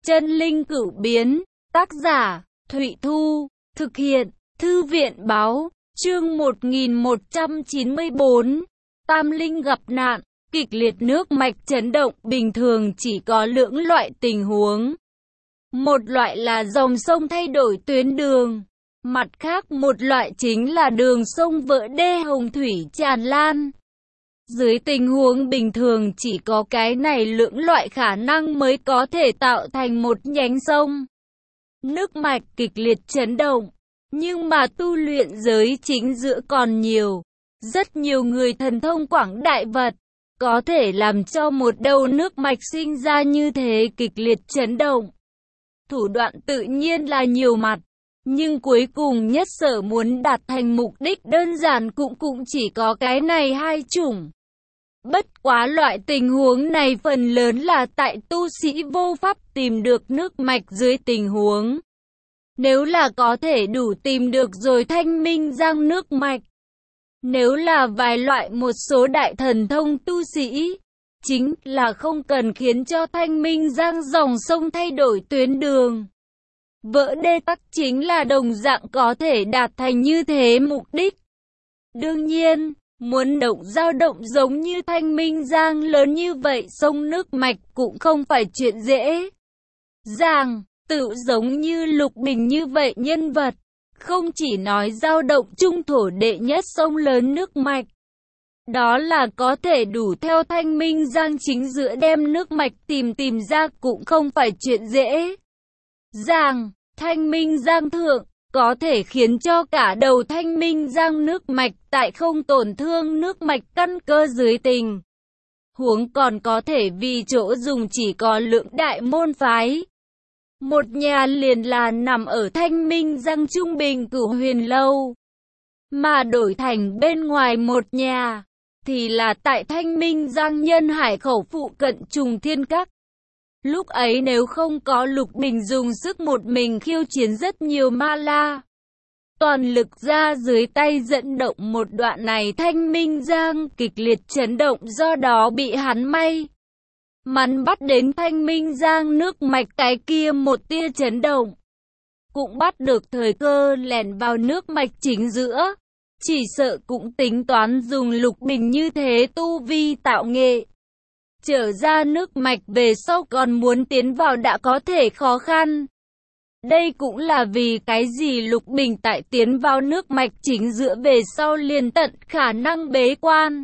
Chân linh cửu biến, tác giả, Thụy Thu, thực hiện, Thư viện báo, chương 1194, Tam Linh gặp nạn, kịch liệt nước mạch chấn động, bình thường chỉ có lưỡng loại tình huống. Một loại là dòng sông thay đổi tuyến đường, mặt khác một loại chính là đường sông vỡ đê hồng thủy tràn lan. Dưới tình huống bình thường chỉ có cái này lưỡng loại khả năng mới có thể tạo thành một nhánh sông. Nước mạch kịch liệt chấn động, nhưng mà tu luyện giới chính giữa còn nhiều. Rất nhiều người thần thông quảng đại vật, có thể làm cho một đầu nước mạch sinh ra như thế kịch liệt chấn động. Thủ đoạn tự nhiên là nhiều mặt, nhưng cuối cùng nhất sở muốn đạt thành mục đích đơn giản cũng chỉ có cái này hai chủng. Bất quá loại tình huống này phần lớn là tại tu sĩ vô pháp tìm được nước mạch dưới tình huống. Nếu là có thể đủ tìm được rồi thanh minh giang nước mạch. Nếu là vài loại một số đại thần thông tu sĩ, chính là không cần khiến cho thanh minh giang dòng sông thay đổi tuyến đường. Vỡ đê tắc chính là đồng dạng có thể đạt thành như thế mục đích. Đương nhiên, muốn dao động giống như thanh minh giang lớn như vậy sông nước mạch cũng không phải chuyện dễ dàng. Tự giống như Lục Bình như vậy nhân vật, không chỉ nói dao động trung thổ đệ nhất sông lớn nước mạch. Đó là có thể đủ theo thanh minh giang chính giữa đem nước mạch tìm ra cũng không phải chuyện dễ dàng. Thanh minh giang thượng, có thể khiến cho cả đầu thanh minh giang nước mạch tại không tổn thương nước mạch căn cơ dưới tình huống còn có thể vì chỗ dùng chỉ có lượng đại môn phái. Một nhà liền là nằm ở thanh minh giang trung bình Cửu Huyền Lâu, mà đổi thành bên ngoài một nhà thì là tại thanh minh giang nhân hải khẩu phụ cận Trùng Thiên Các. Lúc ấy nếu không có Lục Bình dùng sức một mình khiêu chiến rất nhiều ma la, toàn lực ra dưới tay dẫn động một đoạn này thanh minh giang kịch liệt chấn động, do đó bị hắn may mắn bắt đến thanh minh giang nước mạch cái kia một tia chấn động. Cũng bắt được thời cơ lẻn vào nước mạch chính giữa. Chỉ sợ cũng tính toán dùng Lục Bình như thế tu vi tạo nghệ. Trở ra nước mạch về sau còn muốn tiến vào đã có thể khó khăn. Đây cũng là vì cái gì Lục Bình tại tiến vào nước mạch chính giữa về sau liền tận khả năng bế quan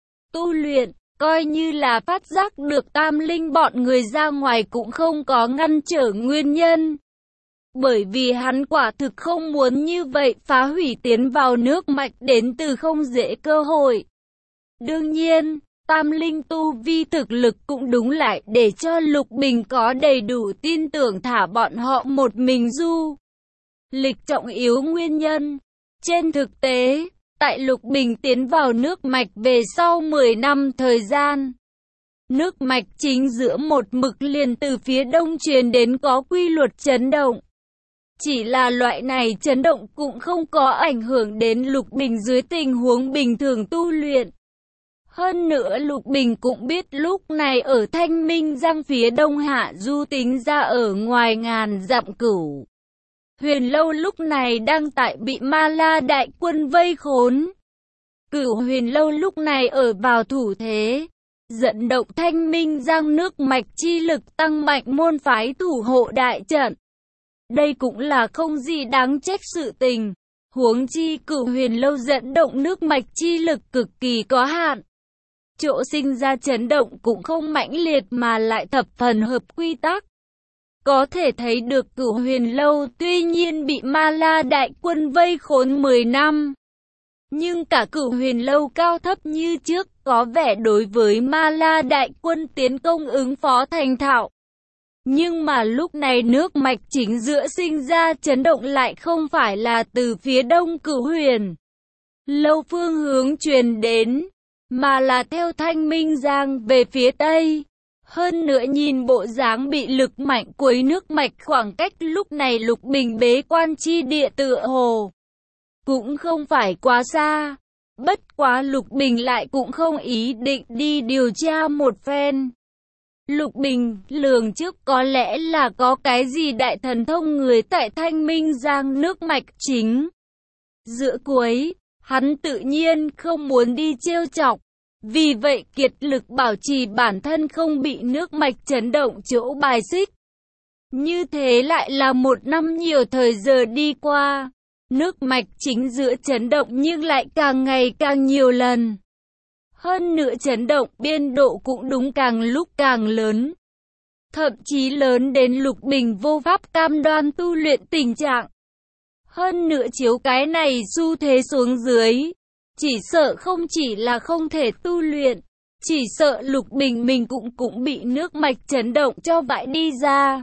tu luyện, coi như là phát giác được tam linh bọn người ra ngoài cũng không có ngăn trở nguyên nhân. Bởi vì hắn quả thực không muốn như vậy phá hủy tiến vào nước mạch đến từ không dễ cơ hội. Đương nhiên, tam linh tu vi thực lực cũng đúng lại để cho Lục Bình có đầy đủ tin tưởng thả bọn họ một mình du lịch trọng yếu nguyên nhân. Trên thực tế, tại Lục Bình tiến vào nước mạch về sau 10 năm thời gian, nước mạch chính giữa một mực liền từ phía đông truyền đến có quy luật chấn động. Chỉ là loại này chấn động cũng không có ảnh hưởng đến Lục Bình dưới tình huống bình thường tu luyện. Hơn nữa Lục Bình cũng biết lúc này ở thanh minh giang phía đông hạ du tính ra ở ngoài ngàn dặm Cửu Huyền Lâu lúc này đang tại bị ma la đại quân vây khốn. Cửu Huyền Lâu lúc này ở vào thủ thế, dẫn động thanh minh giang nước mạch chi lực tăng mạnh môn phái thủ hộ đại trận. Đây cũng là không gì đáng trách sự tình. Huống chi Cửu Huyền Lâu dẫn động nước mạch chi lực cực kỳ có hạn. Chỗ sinh ra chấn động cũng không mãnh liệt mà lại thập phần hợp quy tắc. Có thể thấy được Cửu Huyền Lâu tuy nhiên bị ma la đại quân vây khốn 10 năm. Nhưng cả Cửu Huyền Lâu cao thấp như trước có vẻ đối với ma la đại quân tiến công ứng phó thành thạo. Nhưng mà lúc này nước mạch chính giữa sinh ra chấn động lại không phải là từ phía đông Cửu Huyền Lâu phương hướng truyền đến, mà là theo thanh minh giang về phía tây. Hơn nữa nhìn bộ dáng bị lực mạnh quấy nước mạch khoảng cách lúc này Lục Bình bế quan chi địa tựa hồ cũng không phải quá xa. Bất quá Lục Bình lại cũng không ý định đi điều tra một phen. Lục Bình lường trước có lẽ là có cái gì đại thần thông người tại Thanh Minh Giang nước mạch chính giữa cuối, hắn tự nhiên không muốn đi trêu chọc. Vì vậy kiệt lực bảo trì bản thân không bị nước mạch chấn động chỗ bài xích. Như thế lại là 1 năm nhiều thời giờ đi qua. Nước mạch chính giữa chấn động nhưng lại càng ngày càng nhiều lần. Hơn nữa chấn động biên độ cũng đúng càng lúc càng lớn. Thậm chí lớn đến Lục Bình vô pháp cam đoan tu luyện tình trạng. Hơn nữa chiếu cái này xu thế xuống dưới, chỉ sợ không chỉ là không thể tu luyện, chỉ sợ Lục Bình mình cũng bị nước mạch chấn động cho vãi đi ra.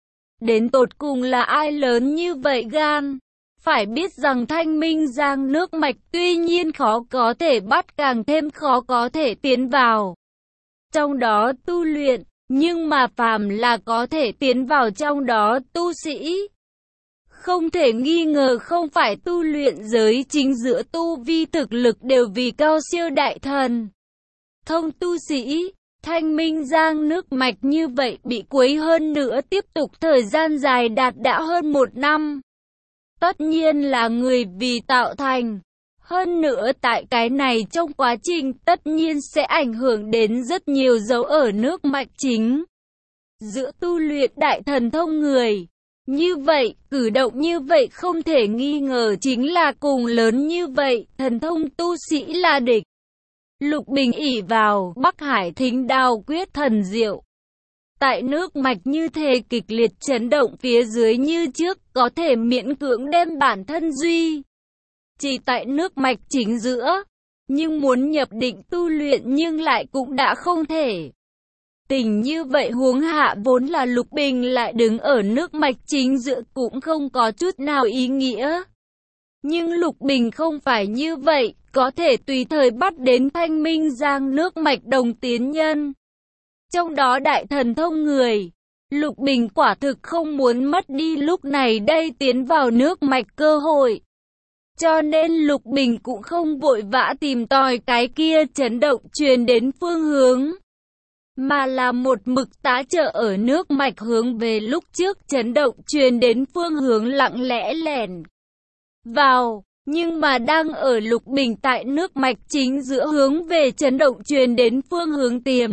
Đến tột cùng là ai lớn như vậy gan? Phải biết rằng Thanh Minh Giang nước mạch tuy nhiên khó có thể bắt, càng thêm khó có thể tiến vào trong đó tu luyện, nhưng mà phàm là có thể tiến vào trong đó tu sĩ, không thể nghi ngờ không phải tu luyện giới chính giữa tu vi thực lực đều vì cao siêu đại thần thông tu sĩ. Thanh Minh Giang nước mạch như vậy bị quấy hơn nữa tiếp tục thời gian dài đạt đã hơn 1 năm. Tất nhiên là người vì tạo thành. Hơn nữa tại cái này trong quá trình tất nhiên sẽ ảnh hưởng đến rất nhiều dấu ở nước mạch chính giữa tu luyện đại thần thông người. Như vậy, cử động như vậy không thể nghi ngờ chính là cùng lớn như vậy, thần thông tu sĩ là địch. Lục Bình ỷ vào Bắc Hải Thính Đao Quyết thần diệu. Tại nước mạch như thế kịch liệt chấn động phía dưới như trước, có thể miễn cưỡng đem bản thân duy chỉ tại nước mạch chính giữa, nhưng muốn nhập định tu luyện nhưng lại cũng đã không thể. Tình như vậy huống hạ vốn là Lục Bình lại đứng ở nước mạch chính giữa cũng không có chút nào ý nghĩa. Nhưng Lục Bình không phải như vậy, có thể tùy thời bắt đến Thanh Minh Giang nước mạch đồng tiến nhân. Trong đó đại thần thông người, Lục Bình quả thực không muốn mất đi lúc này đây tiến vào nước mạch cơ hội. Cho nên Lục Bình cũng không vội vã tìm tòi cái kia chấn động truyền đến phương hướng, mà là một mực tá trợ ở nước mạch hướng về lúc trước chấn động truyền đến phương hướng lặng lẽ lẻn vào. Nhưng mà đang ở Lục Bình tại nước mạch chính giữa hướng về chấn động truyền đến phương hướng tiềm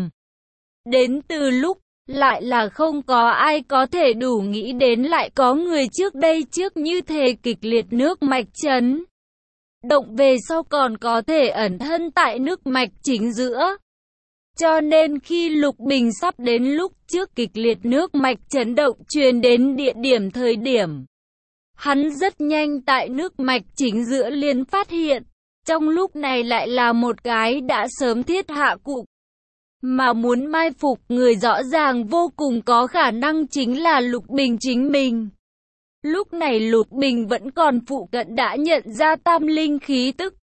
đến từ lúc, lại là không có ai có thể đủ nghĩ đến lại có người trước đây trước như thế kịch liệt nước mạch chấn động về sau còn có thể ẩn thân tại nước mạch chính giữa. Cho nên khi Lục Bình sắp đến lúc trước kịch liệt nước mạch chấn động truyền đến địa điểm thời điểm, hắn rất nhanh tại nước mạch chính giữa liền phát hiện, trong lúc này lại là một cái đã sớm thiết hạ cục, mà muốn mai phục người rõ ràng vô cùng có khả năng chính là Lục Bình chính mình. Lúc này Lục Bình vẫn còn phụ cận đã nhận ra tam linh khí tức.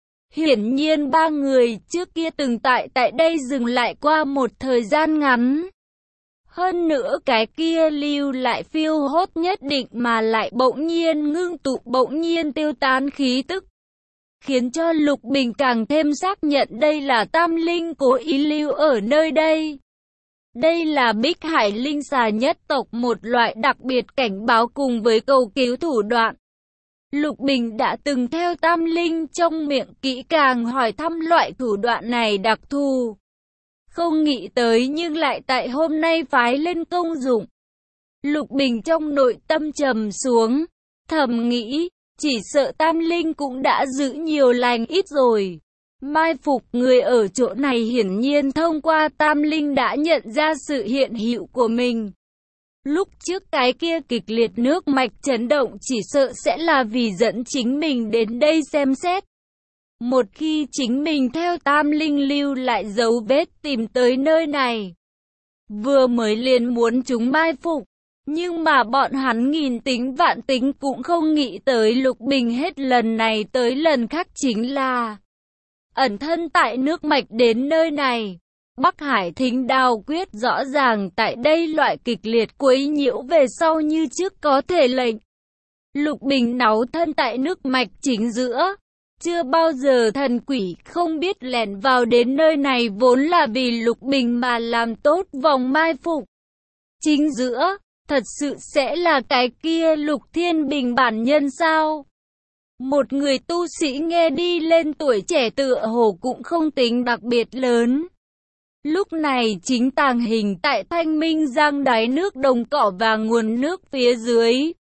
Hiển nhiên 3 người trước kia từng tại đây dừng lại qua một thời gian ngắn. Hơn nữa cái kia lưu lại phiêu hốt nhất định mà lại bỗng nhiên ngưng tụ bỗng nhiên tiêu tán khí tức, khiến cho Lục Bình càng thêm xác nhận đây là tam linh cố ý lưu ở nơi đây. Đây là Bích Hải linh xà nhất tộc, một loại đặc biệt cảnh báo cùng với cầu cứu thủ đoạn. Lục Bình đã từng theo tam linh trong miệng kỹ càng hỏi thăm loại thủ đoạn này đặc thù. Không nghĩ tới nhưng lại tại hôm nay phái lên công dụng. Lục Bình trong nội tâm trầm xuống, thầm nghĩ, chỉ sợ tam linh cũng đã giữ nhiều lành ít rồi. Mai phục người ở chỗ này hiển nhiên thông qua tam linh đã nhận ra sự hiện hữu của mình. Lúc trước cái kia kịch liệt nước mạch chấn động chỉ sợ sẽ là vì dẫn chính mình đến đây xem xét. Một khi chính mình theo tam linh lưu lại dấu vết tìm tới nơi này, vừa mới liền muốn chúng mai phục, nhưng mà bọn hắn nghìn tính vạn tính cũng không nghĩ tới Lục Bình hết lần này tới lần khác chính là ẩn thân tại nước mạch đến nơi này. Bắc Hải Thính Đao Quyết rõ ràng tại đây loại kịch liệt quấy nhiễu về sau như trước có thể lệnh Lục Bình náu thân tại nước mạch chính giữa. Chưa bao giờ thần quỷ không biết lẻn vào đến nơi này vốn là vì Lục Bình mà làm tốt vòng mai phục. Chính giữa, thật sự sẽ là cái kia Lục Thiên Bình bản nhân sao? Một người tu sĩ nghe đi lên tuổi trẻ tựa hồ cũng không tính đặc biệt lớn. Lúc này chính tàng hình tại Thanh Minh Giang đáy nước đồng cỏ và nguồn nước phía dưới.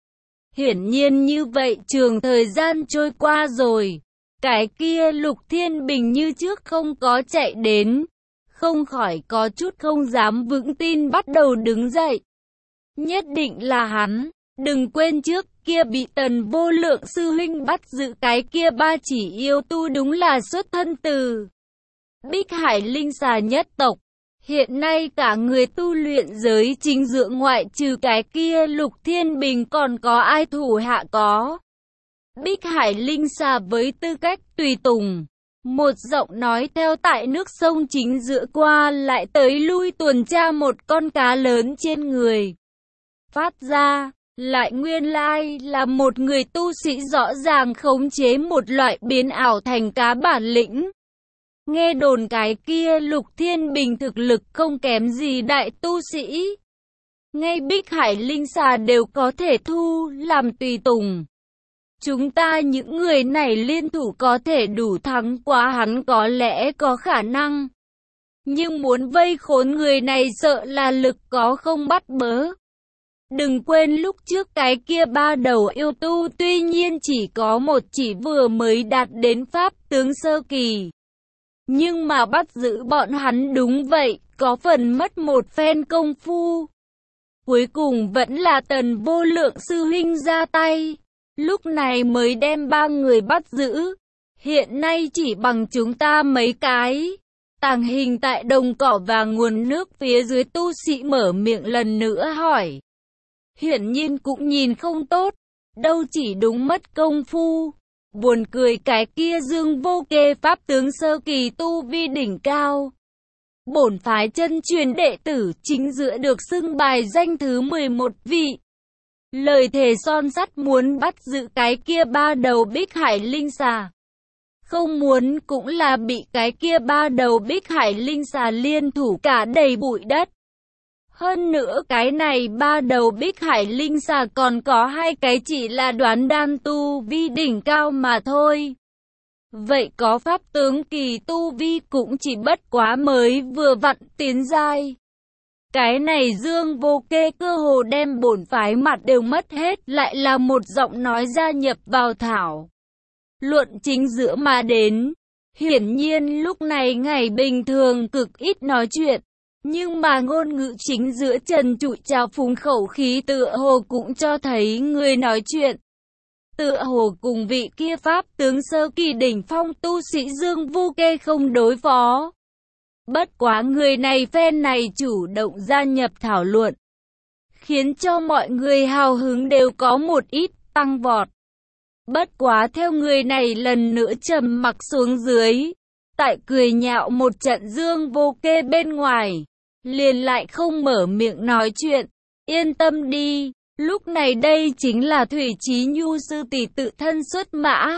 Hiển nhiên như vậy trường thời gian trôi qua rồi. Cái kia Lục Thiên Bình như trước không có chạy đến. Không khỏi có chút không dám vững tin bắt đầu đứng dậy. Nhất định là hắn. Đừng quên trước kia bị Tần Vô Lượng sư huynh bắt giữ cái kia ba chỉ yêu tu đúng là xuất thân từ Bích Hải Linh Xà nhất tộc. Hiện nay cả người tu luyện giới chính giữa ngoại trừ cái kia Lục Thiên Bình còn có ai thủ hạ có. Bích Hải Linh Xà với tư cách tùy tùng. Một giọng nói theo tại nước sông chính giữa qua lại tới lui tuần tra một con cá lớn trên người. Phát ra, lại nguyên lai là một người tu sĩ rõ ràng khống chế một loại biến ảo thành cá bản lĩnh. Nghe đồn cái kia Lục Thiên Bình thực lực không kém gì đại tu sĩ. Ngay Bích Hải Linh Xà đều có thể thu làm tùy tùng. Chúng ta những người này liên thủ có thể đủ thắng quá hắn có lẽ có khả năng. Nhưng muốn vây khốn người này sợ là lực có không bắt bớ. Đừng quên lúc trước cái kia ba đầu yêu tu tuy nhiên chỉ có một chỉ vừa mới đạt đến pháp tướng sơ kỳ. Nhưng mà bắt giữ bọn hắn đúng vậy, có phần mất một phen công phu. Cuối cùng vẫn là Tần Vô Lượng sư huynh ra tay. Lúc này mới đem ba người bắt giữ. Hiện nay chỉ bằng chúng ta mấy cái. Tàng hình tại đồng cỏ và nguồn nước phía dưới tu sĩ mở miệng lần nữa hỏi. Hiển nhiên cũng nhìn không tốt. Đâu chỉ đúng mất công phu. Buồn cười cái kia Dương Vô Kê pháp tướng sơ kỳ tu vi đỉnh cao. Bổn phái chân truyền đệ tử chính giữa được xưng bài danh thứ 11 vị. Lời thề son sắt muốn bắt giữ cái kia ba đầu Bích Hải Linh Xà. Không muốn cũng là bị cái kia ba đầu Bích Hải Linh Xà liên thủ cả đầy bụi đất. Hơn nữa cái này ba đầu Bích Hải Linh Xà còn có hai cái chỉ là đoán đan tu vi đỉnh cao mà thôi. Vậy có pháp tướng kỳ tu vi cũng chỉ bất quá mới vừa vặn tiến giai. Cái này Dương Vô Kê cơ hồ đem bổn phái mặt đều mất hết, lại là một giọng nói gia nhập vào thảo luận chính giữa mà đến. Hiển nhiên lúc này ngày bình thường cực ít nói chuyện, nhưng mà ngôn ngữ chính giữa trần trụi trào phúng khẩu khí tựa hồ cũng cho thấy người nói chuyện tựa hồ cùng vị kia pháp tướng sơ kỳ đỉnh phong tu sĩ Dương Vô Kê không đối phó. Bất quá người này phen này chủ động gia nhập thảo luận, khiến cho mọi người hào hứng đều có một ít tăng vọt. Bất quá theo người này lần nữa trầm mặc xuống dưới, tại cười nhạo một trận Dương Vô Kê bên ngoài, liền lại không mở miệng nói chuyện. Yên tâm đi, lúc này đây chính là Thủy Chí Nhu sư tỷ tự thân xuất mã.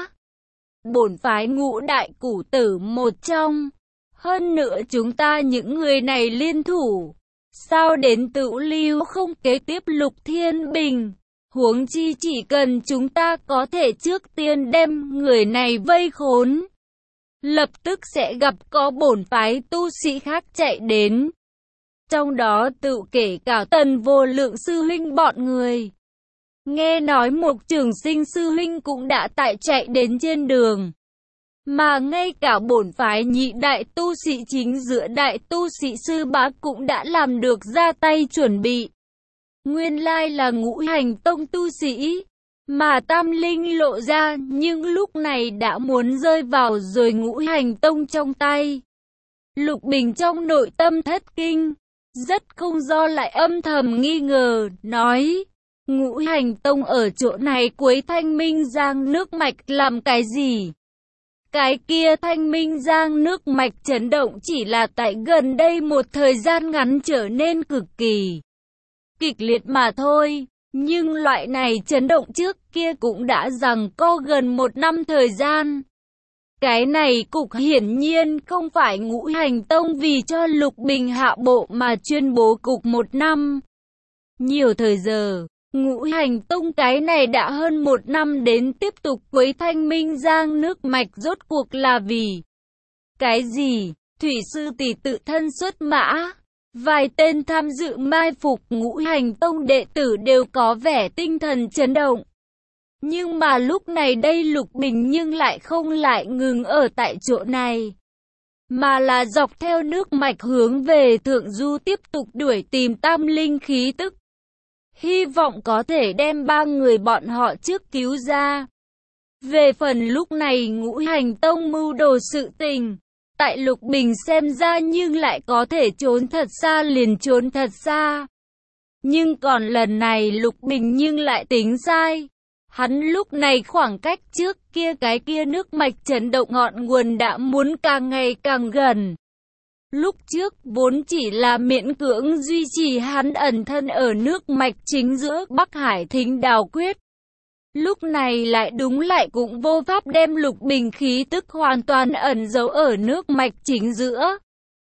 Bổn phái Ngũ đại củ tử một trong. Hơn nữa chúng ta những người này liên thủ. Sao đến Tửu Lưu không kế tiếp Lục Thiên Bình? Huống chi chỉ cần chúng ta có thể trước tiên đem người này vây khốn, lập tức sẽ gặp có bổn phái tu sĩ khác chạy đến. Trong đó tự kể cả Tần Vô Lượng sư huynh bọn người. Nghe nói Mục Trường Sinh sư huynh cũng đã tại chạy đến trên đường. Mà ngay cả bổn phái nhị đại tu sĩ chính giữa đại tu sĩ sư bá cũng đã làm được ra tay chuẩn bị. Nguyên lai là Ngũ Hành Tông tu sĩ, mà Tam Linh lộ ra nhưng lúc này đã muốn rơi vào rồi Ngũ Hành Tông trong tay. Lục Bình trong nội tâm thất kinh, rất không do lại âm thầm nghi ngờ, nói, Ngũ Hành Tông ở chỗ này cuối Thanh Minh Giang nước mạch làm cái gì? Cái kia Thanh Minh Giang nước mạch chấn động chỉ là tại gần đây một thời gian ngắn trở nên cực kỳ kịch liệt mà thôi. Nhưng loại này chấn động trước kia cũng đã rằng có gần 1 năm thời gian. Cái này cục hiển nhiên không phải Ngũ Hành Tông vì cho Lục Bình hạ bộ mà chuyên bố cục 1 năm. Nhiều thời giờ, Ngũ Hành Tông cái này đã hơn 1 năm đến tiếp tục quấy Thanh Minh Giang nước mạch rốt cuộc là vì cái gì? Thủy sư tỷ tự thân xuất mã. Vài tên tham dự mai phục Ngũ Hành Tông đệ tử đều có vẻ tinh thần chấn động. Nhưng mà lúc này đây Lục Bình nhưng lại không lại ngừng ở tại chỗ này, mà là dọc theo nước mạch hướng về Thượng Du tiếp tục đuổi tìm tam linh khí tức. Hy vọng có thể đem 3 người bọn họ trước cứu ra. Về phần lúc này Ngũ Hành Tông mưu đồ sự tình, tại Lục Bình xem ra nhưng lại có thể trốn thật xa liền trốn thật xa. Nhưng còn lần này Lục Bình nhưng lại tính sai. Hắn lúc này khoảng cách trước kia cái kia nước mạch chấn động ngọn nguồn đã muốn càng ngày càng gần. Lúc trước vốn chỉ là miễn cưỡng duy trì hắn ẩn thân ở nước mạch chính giữa Bắc Hải Thính Đào Quyết. Lúc này lại đúng lại cũng vô pháp đem Lục Bình khí tức hoàn toàn ẩn giấu ở nước mạch chính giữa.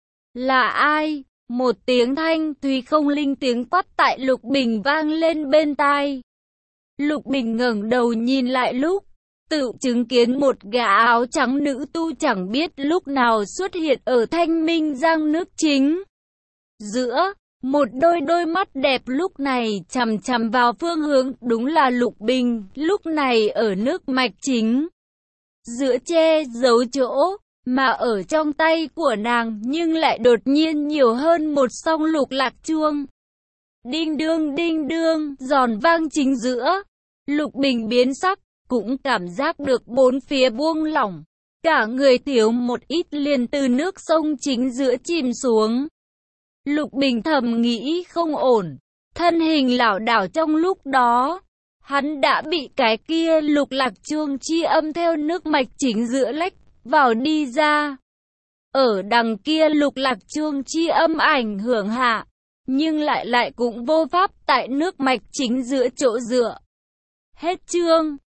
Là ai? Một tiếng thanh thùy không linh tiếng quát tại Lục Bình vang lên bên tai. Lục Bình ngẩng đầu nhìn lại lúc, tự chứng kiến một gã áo trắng nữ tu chẳng biết lúc nào xuất hiện ở Thanh Minh Giang nước chính giữa. Một đôi mắt đẹp lúc này chằm chằm vào phương hướng đúng là Lục Bình, lúc này ở nước mạch chính giữa che giấu chỗ, mà ở trong tay của nàng nhưng lại đột nhiên nhiều hơn một song lục lạc chuông. Đinh đương, giòn vang chính giữa. Lục Bình biến sắc, cũng cảm giác được bốn phía buông lỏng. Cả người thiếu một ít liền từ nước sông chính giữa chìm xuống. Lục Bình thầm nghĩ không ổn. Thân hình lảo đảo trong lúc đó. Hắn đã bị cái kia lục lạc chuông chi âm theo nước mạch chính giữa lách vào đi ra. Ở đằng kia lục lạc chuông chi âm ảnh hưởng hạ. Nhưng lại cũng vô pháp tại nước mạch chính giữa chỗ dựa. Hết chương.